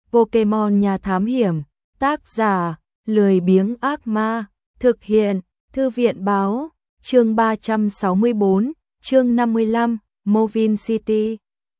Pokemon Nhà Thám Hiểm, tác giả, lười biếng ác ma, thực hiện, Thư viện báo, chương 364, chương 55, Movin City.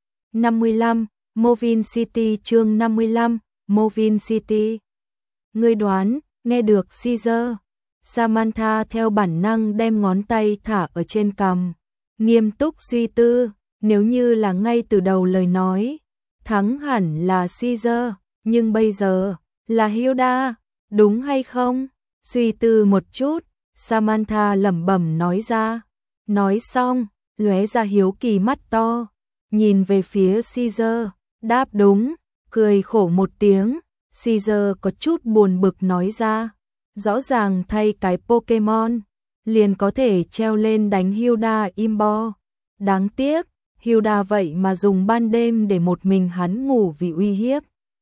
55, Movin City chương 55, Movin City. Ngươi đoán, nghe được Caesar. Samantha theo bản năng đem ngón tay thả ở trên cằm, nghiêm túc suy tư, nếu như là ngay từ đầu lời nói, thắng hẳn là Caesar, nhưng bây giờ là Hilda, đúng hay không? Suy tư một chút, Samantha lẩm bẩm nói ra. Nói xong, lóe ra hiếu kỳ mắt to, nhìn về phía Caesar, đáp đúng, cười khổ một tiếng. Caesar có chút buồn bực nói ra, rõ ràng thay cái Pokemon liền có thể treo lên đánh Hilda Imbo. Đáng tiếc, Hilda vậy mà dùng ban đêm để một mình hắn ngủ vì uy hiếp.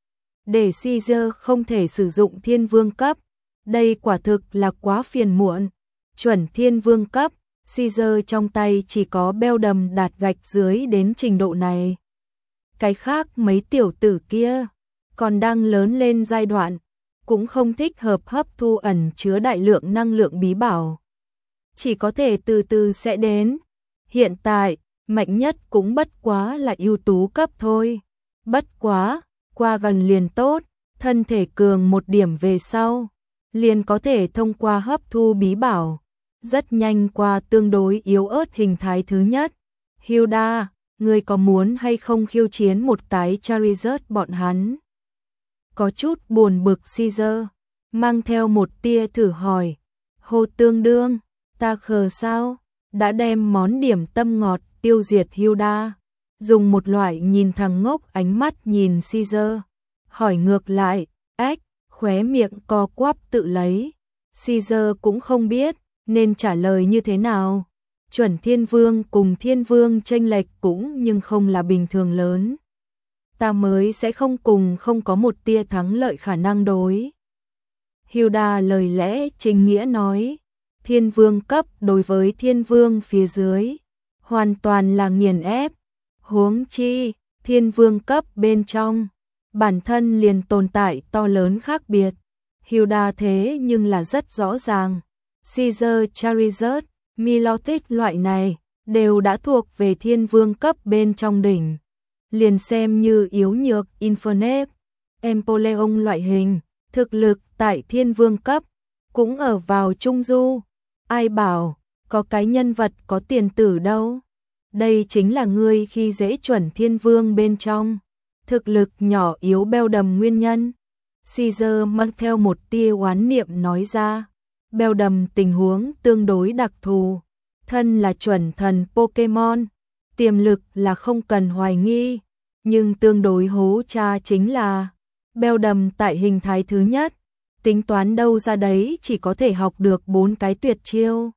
Để Caesar không thể sử dụng thiên vương cấp, đây quả thực là quá phiền muộn. Chuẩn thiên vương cấp, Caesar trong tay chỉ có beo đầm đạt gạch dưới đến trình độ này. Cái khác mấy tiểu tử kia còn đang lớn lên giai đoạn, cũng không thích hợp hấp thu ẩn chứa đại lượng năng lượng bí bảo. Chỉ có thể từ từ sẽ đến. Hiện tại, mạnh nhất cũng bất quá là ưu tú cấp thôi. Bất quá, qua gần liền tốt, thân thể cường một điểm về sau, liền có thể thông qua hấp thu bí bảo, rất nhanh qua tương đối yếu ớt hình thái thứ nhất. Hilda, ngươi có muốn hay không khiêu chiến một cái Charizard bọn hắn? Có chút buồn bực Caesar, mang theo một tia thử hỏi. Hồ Tương Đương, ta khờ sao? Đã đem món điểm tâm ngọt tiêu diệt Hilda. Dùng một loại nhìn thằng ngốc ánh mắt nhìn Caesar. Hỏi ngược lại, ếch, khóe miệng co quắp tự lấy. Caesar cũng không biết nên trả lời như thế nào. Chuẩn thiên vương cùng thiên vương chênh lệch cũng nhưng không là bình thường lớn. Ta mới sẽ không có một tia thắng lợi khả năng đối. Hilda lời lẽ chính nghĩa nói, thiên vương cấp đối với thiên vương phía dưới, hoàn toàn là nghiền ép. Huống chi, thiên vương cấp bên trong, bản thân liền tồn tại to lớn khác biệt. Hilda thế nhưng là rất rõ ràng. Caesar, Charizard, Milotic loại này, đều đã thuộc về thiên vương cấp bên trong đỉnh. Liền xem như yếu nhược Infernape, Empoleon loại hình, thực lực tại thiên vương cấp, cũng ở vào trung du. Ai bảo, có cái nhân vật có tiền tử đâu. Đây chính là ngươi khi dễ chuẩn thiên vương bên trong. Thực lực nhỏ yếu beo đầm nguyên nhân. Caesar mang theo một tia oán niệm nói ra. Beo đầm tình huống tương đối đặc thù. Thân là chuẩn thần Pokemon, tiềm lực là không cần hoài nghi. Nhưng tương đối hố cha chính là beo đầm tại hình thái thứ nhất, tính toán đâu ra đấy chỉ có thể học được 4 cái tuyệt chiêu.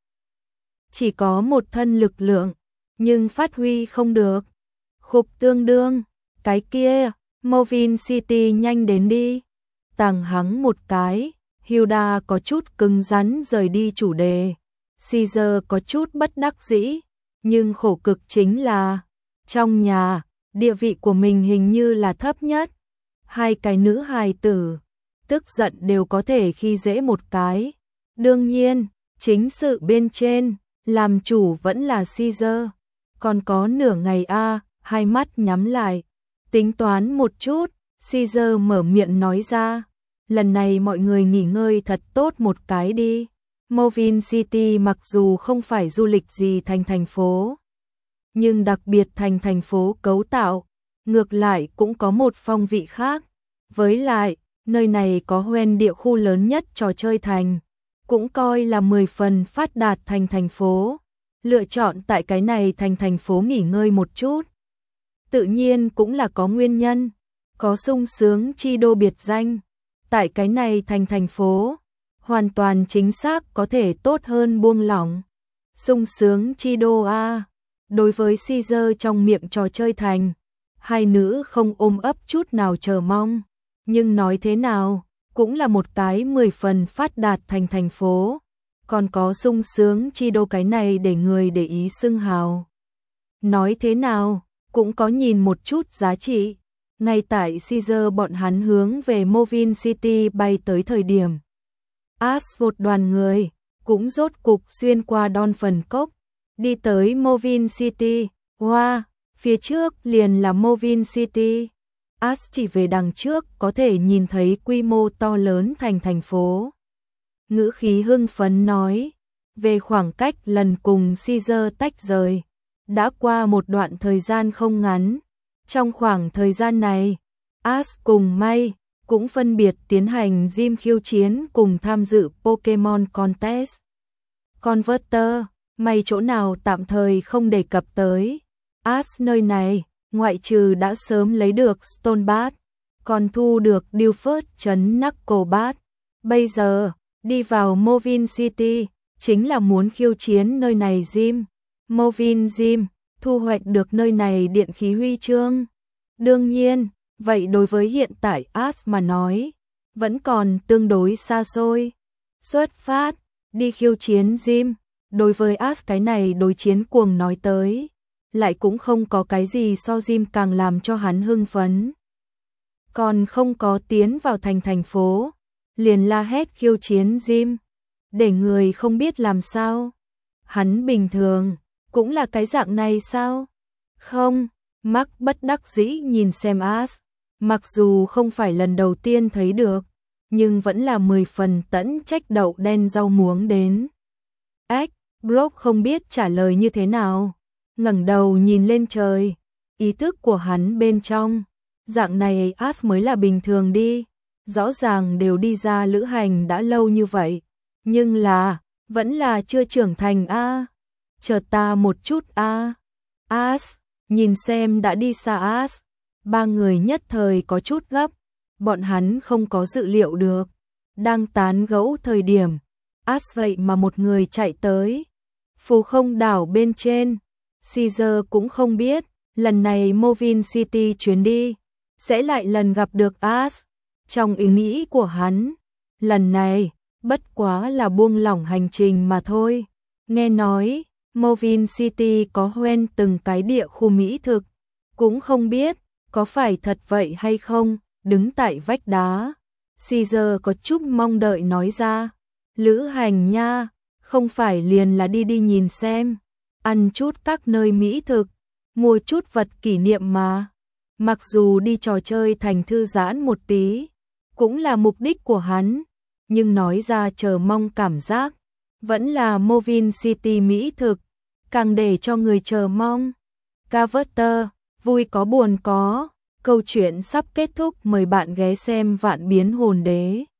Chỉ có một thân lực lượng, nhưng phát huy không được. Khục Tương Đương, cái kia, Movin City nhanh đến đi. Tàng hắng một cái, Hilda có chút cứng rắn rời đi chủ đề. Caesar có chút bất đắc dĩ, nhưng khổ cực chính là trong nhà, địa vị của mình hình như là thấp nhất. Hai cái nữ hài tử, tức giận đều có thể khi dễ một cái. Đương nhiên, chính sự bên trên, làm chủ vẫn là Caesar. Còn có nửa ngày hai mắt nhắm lại, tính toán một chút, Caesar mở miệng nói ra. Lần này mọi người nghỉ ngơi thật tốt một cái đi. Movin City mặc dù không phải du lịch gì thành phố, nhưng đặc biệt thành phố cấu tạo, ngược lại cũng có một phong vị khác. Với lại, nơi này có hoen địa khu lớn nhất trò chơi thành, cũng coi là 10 phần phát đạt thành phố. Lựa chọn tại cái này thành phố nghỉ ngơi một chút, tự nhiên cũng là có nguyên nhân. Có sung sướng chi đô biệt danh, tại cái này thành phố, hoàn toàn chính xác có thể tốt hơn buông lỏng. Sung sướng chi đô đối với Caesar trong miệng trò chơi thành, hai nữ không ôm ấp chút nào chờ mong, nhưng nói thế nào, cũng là một cái 10 phần phát đạt thành phố. Còn có sung sướng chi đô cái này để người để ý xưng hào. Nói thế nào, cũng có nhìn một chút giá trị. Ngay tại Caesar bọn hắn hướng về Movin City bay tới thời điểm, một đoàn người cũng rốt cục xuyên qua Dolphin Cove, đi tới Movin City. Wow, phía trước liền là Movin City. Chỉ về đằng trước có thể nhìn thấy quy mô to lớn thành phố. Ngữ khí hưng phấn nói, về khoảng cách lần cùng Caesar tách rời, đã qua một đoạn thời gian không ngắn. Trong khoảng thời gian này, cùng May cũng phân biệt tiến hành gym khiêu chiến cùng tham dự Pokemon Contest. Converter, May chỗ nào tạm thời không đề cập tới. Nơi này, ngoại trừ đã sớm lấy được Stone Bat, còn thu được Dilford trấn Knuckle Bat. Bây giờ, đi vào Movin City, chính là muốn khiêu chiến nơi này gym. Movin Gym, thu hoạch được nơi này điện khí huy chương. Đương nhiên, vậy đối với hiện tại mà nói, vẫn còn tương đối xa xôi. Xuất phát, đi khiêu chiến gym, đối với cái này đối chiến cuồng nói tới, lại cũng không có cái gì so gym càng làm cho hắn hưng phấn. Còn không có tiến vào thành phố, liền la hét khiêu chiến gym, để người không biết làm sao. Hắn bình thường, cũng là cái dạng này sao? Không, Mark bất đắc dĩ nhìn xem mặc dù không phải lần đầu tiên thấy được, nhưng vẫn là 10 phần tẫn trách đậu đen rau muống đến. Brock không biết trả lời như thế nào, ngẩng đầu nhìn lên trời, ý thức của hắn bên trong, dạng này mới là bình thường đi, rõ ràng đều đi ra lữ hành đã lâu như vậy, nhưng là, vẫn là chưa trưởng thành Chờ ta một chút nhìn xem đã đi xa ba người nhất thời có chút gấp, bọn hắn không có dự liệu được, đang tán gẫu thời điểm, vậy mà một người chạy tới, phù không đảo bên trên. Caesar cũng không biết, lần này Movin City chuyến đi, sẽ lại lần gặp được trong ý nghĩ của hắn, lần này, bất quá là buông lỏng hành trình mà thôi. Nghe nói, Movin City có hoen từng cái địa khu mỹ thực, cũng không biết, có phải thật vậy hay không, đứng tại vách đá. Caesar có chút mong đợi nói ra, lữ hành nha, không phải liền là đi nhìn xem, ăn chút các nơi mỹ thực, mua chút vật kỷ niệm mà. Mặc dù đi trò chơi thành thư giãn một tí, cũng là mục đích của hắn, nhưng nói ra chờ mong cảm giác, vẫn là Movin City mỹ thực, càng để cho người chờ mong. Carver, vui có buồn có, câu chuyện sắp kết thúc, mời bạn ghé xem Vạn Biến Hồn Đế.